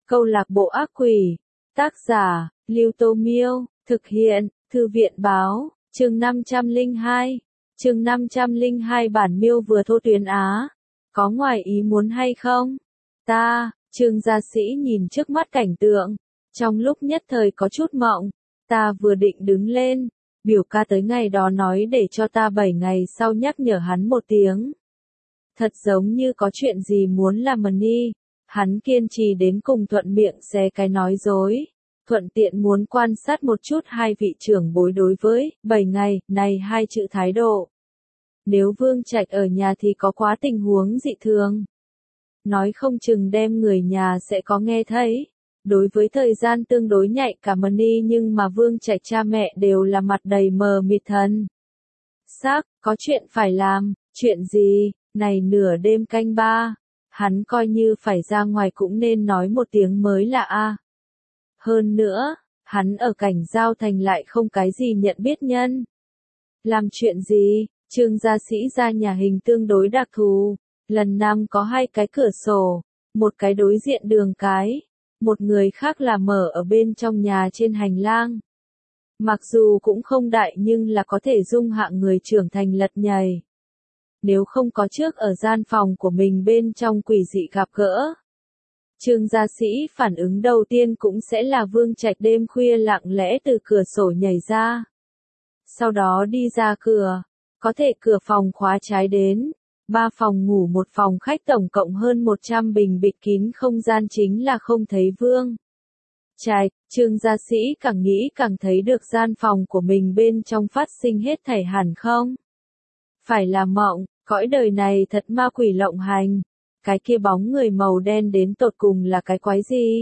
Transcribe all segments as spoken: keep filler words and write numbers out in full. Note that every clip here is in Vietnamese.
Câu lạc bộ ác quỷ. Tác giả, Lưu Tô Miêu. Thực hiện, Thư viện Báo. Chương năm trăm lẻ hai. Chương năm trăm lẻ hai bản Miêu vừa thô tuyến Á. Có ngoài ý muốn hay không? Ta, Trương gia sĩ nhìn trước mắt cảnh tượng. Trong lúc nhất thời có chút mộng. Ta vừa định đứng lên. Biểu ca tới ngày đó nói để cho ta bảy ngày sau nhắc nhở hắn một tiếng. Thật giống như có chuyện gì muốn làm mần đi. Hắn kiên trì đến cùng thuận miệng xé cái nói dối. Thuận tiện muốn quan sát một chút hai vị trưởng bối đối với bảy ngày này hai chữ thái độ. Nếu Vương Trạch ở nhà thì có quá tình huống dị thường. Nói không chừng đem người nhà sẽ có nghe thấy. Đối với thời gian tương đối nhạy cảm đi nhưng mà Vương Trạch cha mẹ đều là mặt đầy mờ mịt thần. Xác, có chuyện phải làm, chuyện gì, này nửa đêm canh ba. Hắn coi như phải ra ngoài cũng nên nói một tiếng mới là a. Hơn nữa, hắn ở cảnh giao thành lại không cái gì nhận biết nhân. Làm chuyện gì, Trương gia sĩ ra nhà hình tương đối đặc thù. Lần năm có hai cái cửa sổ, một cái đối diện đường cái, một người khác là mở ở bên trong nhà trên hành lang. Mặc dù cũng không đại nhưng là có thể dung hạ người trưởng thành lật nhảy. Nếu không có trước ở gian phòng của mình bên trong quỷ dị gặp gỡ. Trương gia sĩ phản ứng đầu tiên cũng sẽ là Vương Trạch đêm khuya lặng lẽ từ cửa sổ nhảy ra. Sau đó đi ra cửa, có thể cửa phòng khóa trái đến. Ba phòng ngủ một phòng khách tổng cộng hơn một trăm bình bịt kín không gian chính là không thấy Vương Trạch. Trương gia sĩ càng nghĩ càng thấy được gian phòng của mình bên trong phát sinh hết thảy hẳn không. Phải là mộng, cõi đời này thật ma quỷ lộng hành. Cái kia bóng người màu đen đến tột cùng là cái quái gì?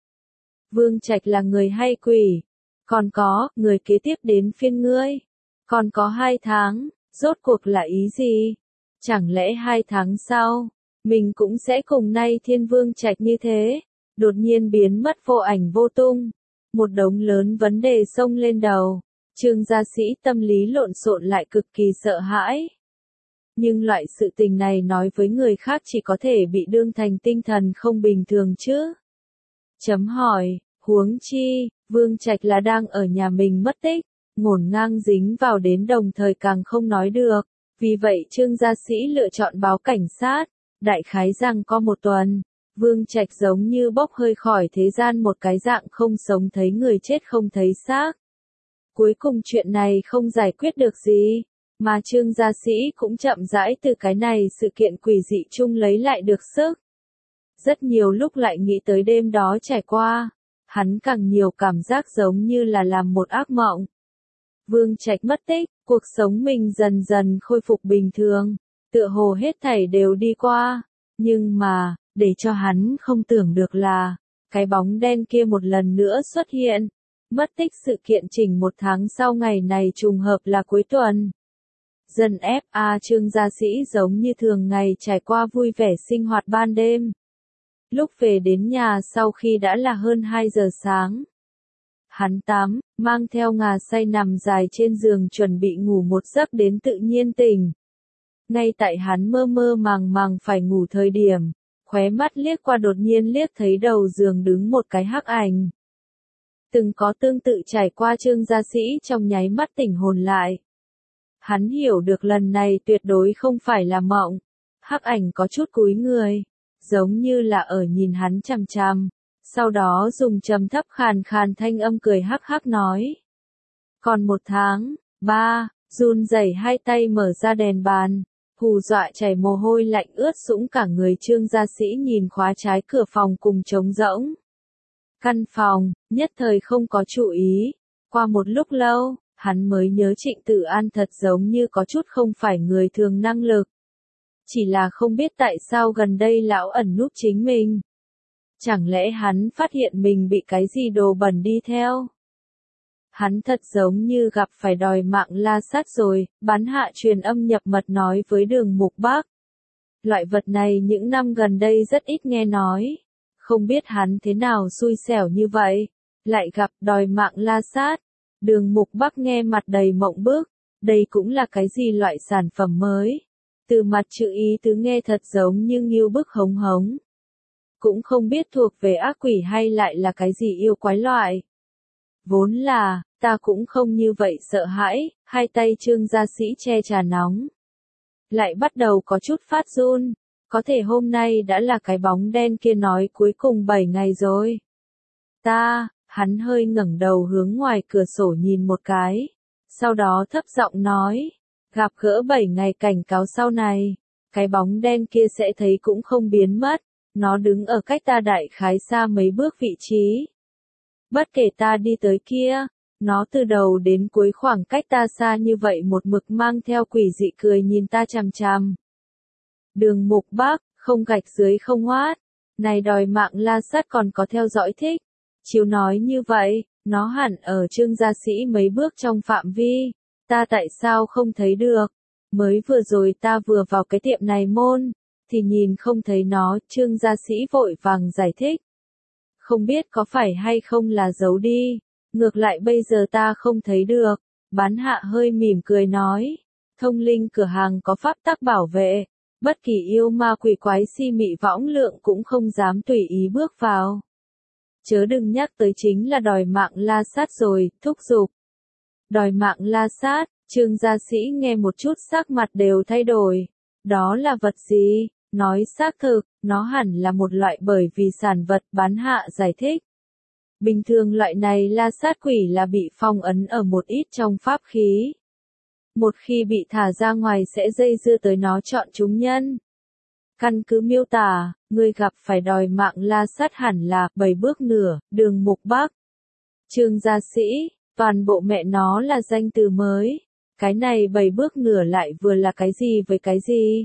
Vương Trạch là người hay quỷ? Còn có, người kế tiếp đến phiên ngươi. Còn có hai tháng, rốt cuộc là ý gì? Chẳng lẽ hai tháng sau, mình cũng sẽ cùng nay Thiên Vương Trạch như thế, đột nhiên biến mất vô ảnh vô tung. Một đống lớn vấn đề xông lên đầu, Trương gia sĩ tâm lý lộn xộn lại cực kỳ sợ hãi. Nhưng loại sự tình này nói với người khác chỉ có thể bị đương thành tinh thần không bình thường chứ. Chấm hỏi, huống chi, Vương Trạch là đang ở nhà mình mất tích, ngổn ngang dính vào đến đồng thời càng không nói được. Vì vậy Trương gia sĩ lựa chọn báo cảnh sát, đại khái rằng có một tuần, Vương Trạch giống như bốc hơi khỏi thế gian một cái dạng không sống thấy người chết không thấy xác. Cuối cùng chuyện này không giải quyết được gì, mà Trương gia sĩ cũng chậm rãi từ cái này sự kiện quỷ dị chung lấy lại được sức. Rất nhiều lúc lại nghĩ tới đêm đó trải qua, hắn càng nhiều cảm giác giống như là làm một ác mộng. Vương Trạch mất tích, cuộc sống mình dần dần khôi phục bình thường, tựa hồ hết thảy đều đi qua, nhưng mà, để cho hắn không tưởng được là, cái bóng đen kia một lần nữa xuất hiện. Mất tích sự kiện chỉnh một tháng sau ngày này trùng hợp là cuối tuần. Dân ép a Trương gia sĩ giống như thường ngày trải qua vui vẻ sinh hoạt ban đêm. Lúc về đến nhà sau khi đã là hơn hai giờ sáng. Hắn tắm, mang theo ngà say nằm dài trên giường chuẩn bị ngủ một giấc đến tự nhiên tỉnh. Ngay tại hắn mơ mơ màng màng phải ngủ thời điểm, khóe mắt liếc qua đột nhiên liếc thấy đầu giường đứng một cái hắc ảnh. Từng có tương tự trải qua Trương gia sĩ trong nháy mắt tỉnh hồn lại. Hắn hiểu được lần này tuyệt đối không phải là mộng. Hắc ảnh có chút cúi người, giống như là ở nhìn hắn chằm chằm. Sau đó dùng trầm thấp khàn khàn thanh âm cười hắc hắc nói. Còn một tháng, ba, run rẩy hai tay mở ra đèn bàn, hù dọa chảy mồ hôi lạnh ướt sũng cả người Trương gia sĩ nhìn khóa trái cửa phòng cùng trống rỗng. Căn phòng, nhất thời không có chú ý, qua một lúc lâu, hắn mới nhớ Trịnh Tử An thật giống như có chút không phải người thường năng lực. Chỉ là không biết tại sao gần đây lão ẩn núp chính mình. Chẳng lẽ hắn phát hiện mình bị cái gì đồ bẩn đi theo? Hắn thật giống như gặp phải đòi mạng la sát rồi, bắn hạ truyền âm nhập mật nói với Đường Mục Bác. Loại vật này những năm gần đây rất ít nghe nói. Không biết hắn thế nào xui xẻo như vậy, lại gặp đòi mạng la sát. Đường Mục Bác nghe mặt đầy mộng bức, đây cũng là cái gì loại sản phẩm mới? Từ mặt chữ ý tứ nghe thật giống như nghiêu bức hống hống. cũng không biết thuộc về ác quỷ hay lại là cái gì yêu quái loại. Vốn là, ta cũng không như vậy sợ hãi, hai tay Trương gia sĩ che trà nóng. Lại bắt đầu có chút phát run, có thể hôm nay đã là cái bóng đen kia nói cuối cùng bảy ngày rồi. Ta, hắn hơi ngẩng đầu hướng ngoài cửa sổ nhìn một cái, sau đó thấp giọng nói, gặp gỡ bảy ngày cảnh cáo sau này, cái bóng đen kia sẽ thấy cũng không biến mất, nó đứng ở cách ta đại khái xa mấy bước vị trí. Bất kể ta đi tới kia, nó từ đầu đến cuối khoảng cách ta xa như vậy một mực mang theo quỷ dị cười nhìn ta chằm chằm. Đường Mục Bắc, không gạch dưới không hoát, này đòi mạng la sát còn có theo dõi thích. Chiếu nói như vậy, nó hẳn ở Trương gia sĩ mấy bước trong phạm vi, ta tại sao không thấy được? Mới vừa rồi ta vừa vào cái tiệm này môn, thì nhìn không thấy nó, Trương gia sĩ vội vàng giải thích. Không biết có phải hay không là giấu đi, ngược lại bây giờ ta không thấy được, bán hạ hơi mỉm cười nói, thông linh cửa hàng có pháp tắc bảo vệ, bất kỳ yêu ma quỷ quái si mị võng lượng cũng không dám tùy ý bước vào. Chớ đừng nhắc tới chính là đòi mạng la sát rồi, thúc giục. Đòi mạng la sát, Trương gia sĩ nghe một chút sắc mặt đều thay đổi. Đó là vật gì? Nói xác thực, nó hẳn là một loại bởi vì sản vật bán hạ giải thích. Bình thường loại này la sát quỷ là bị phong ấn ở một ít trong pháp khí. Một khi bị thả ra ngoài sẽ dây dưa tới nó chọn chúng nhân. Căn cứ miêu tả, người gặp phải đòi mạng la sát hẳn là bảy bước nửa, Đường Mục Bắc. Trương gia sĩ, toàn bộ mẹ nó là danh từ mới. Cái này bảy bước nửa lại vừa là cái gì với cái gì?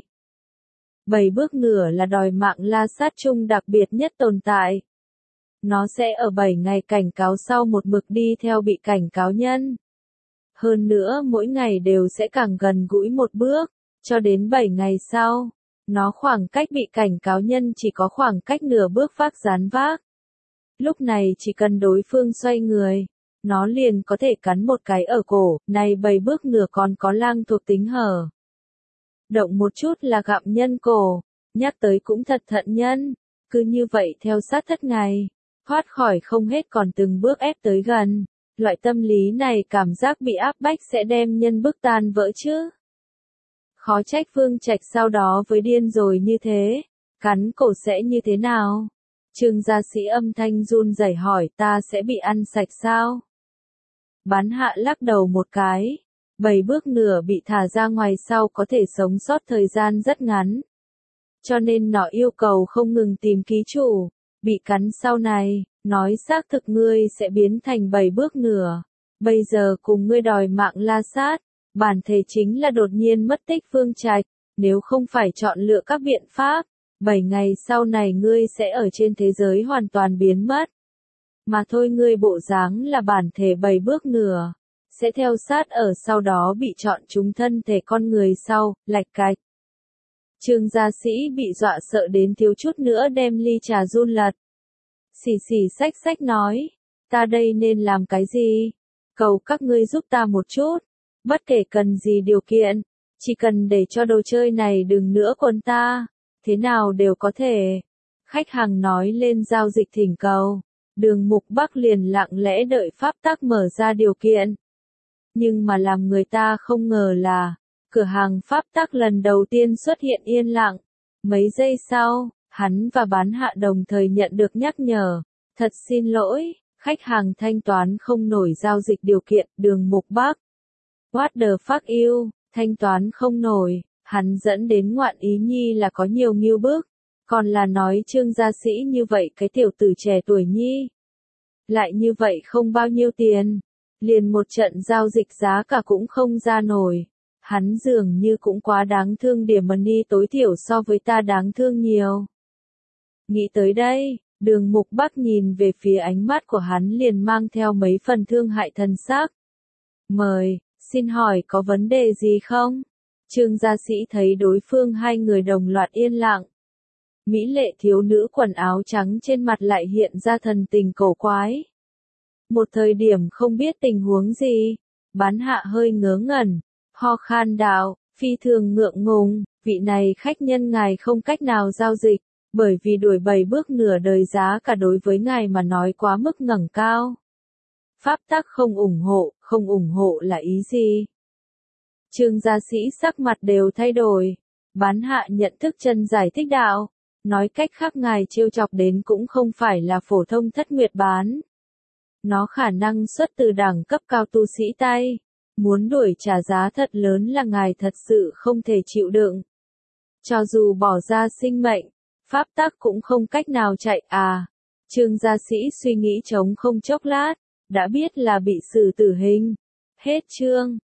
Bảy bước nửa là đòi mạng la sát chung đặc biệt nhất tồn tại. Nó sẽ ở bảy ngày cảnh cáo sau một mực đi theo bị cảnh cáo nhân. Hơn nữa mỗi ngày đều sẽ càng gần gũi một bước, cho đến bảy ngày sau. Nó khoảng cách bị cảnh cáo nhân chỉ có khoảng cách nửa bước vác dán vác. Lúc này chỉ cần đối phương xoay người, nó liền có thể cắn một cái ở cổ, này bảy bước nửa còn có lang thuộc tính hở. Động một chút là gặm nhân cổ, nhắc tới cũng thật thận nhân, cứ như vậy theo sát thất ngày, thoát khỏi không hết còn từng bước ép tới gần, loại tâm lý này cảm giác bị áp bách sẽ đem nhân bức tan vỡ chứ. Khó trách Phương Trạch sau đó với điên rồi như thế, cắn cổ sẽ như thế nào? Trương gia sĩ âm thanh run rẩy hỏi ta sẽ bị ăn sạch sao? Bán hạ lắc đầu một cái, bảy bước nửa bị thả ra ngoài sau có thể sống sót thời gian rất ngắn. Cho nên nó yêu cầu không ngừng tìm ký chủ, bị cắn sau này, nói xác thực ngươi sẽ biến thành bảy bước nửa. Bây giờ cùng ngươi đòi mạng la sát, bản thể chính là đột nhiên mất tích Phương Trạch, nếu không phải chọn lựa các biện pháp, bảy ngày sau này ngươi sẽ ở trên thế giới hoàn toàn biến mất. Mà thôi ngươi bộ dáng là bản thể bảy bước nửa, sẽ theo sát ở sau đó bị chọn chúng thân thể con người sau, lạch cạch. Trương gia sĩ bị dọa sợ đến thiếu chút nữa đem ly trà run lật. Xì xì xách xách nói, ta đây nên làm cái gì? Cầu các ngươi giúp ta một chút, bất kể cần gì điều kiện, chỉ cần để cho đồ chơi này đừng nữa quần ta, thế nào đều có thể. Khách hàng nói lên giao dịch thỉnh cầu, Đường Mục Bắc liền lặng lẽ đợi pháp tắc mở ra điều kiện. Nhưng mà làm người ta không ngờ là, cửa hàng pháp tắc lần đầu tiên xuất hiện yên lặng. Mấy giây sau, hắn và bán hạ đồng thời nhận được nhắc nhở. Thật xin lỗi, khách hàng thanh toán không nổi giao dịch điều kiện, Đường Mục Bắc. What the fuck you, thanh toán không nổi, hắn dẫn đến ngoạn ý nhi là có nhiều nghiêu bức. Còn là nói Trương gia sĩ như vậy cái tiểu tử trẻ tuổi nhi. Lại như vậy không bao nhiêu tiền. Liền một trận giao dịch giá cả cũng không ra nổi. Hắn dường như cũng quá đáng thương điểm money tối thiểu so với ta đáng thương nhiều. Nghĩ tới đây, Đường Mục Bắc nhìn về phía ánh mắt của hắn liền mang theo mấy phần thương hại thần sắc. Mời, xin hỏi có vấn đề gì không? Trương gia sĩ thấy đối phương hai người đồng loạt yên lặng. Mỹ lệ thiếu nữ quần áo trắng trên mặt lại hiện ra thần tình cổ quái. Một thời điểm không biết tình huống gì, bán hạ hơi ngớ ngẩn, ho khan đạo, phi thường ngượng ngùng, vị này khách nhân ngài không cách nào giao dịch, Bởi vì đuổi bảy bước nửa đời giá cả đối với ngài mà nói quá mức ngẩng cao. Pháp tắc không ủng hộ, không ủng hộ là ý gì? Trương gia sĩ sắc mặt đều thay đổi. Bán hạ nhận thức chân giải thích đạo. Nói cách khác ngài trêu chọc đến cũng không phải là phổ thông thất nguyệt bán. Nó khả năng xuất từ đẳng cấp cao tu sĩ tay. Muốn đuổi trả giá thật lớn là ngài thật sự không thể chịu đựng. Cho dù bỏ ra sinh mệnh, pháp tắc cũng không cách nào chạy à. Trương gia sĩ suy nghĩ trống không chốc lát, đã biết là bị xử tử hình. Hết chương.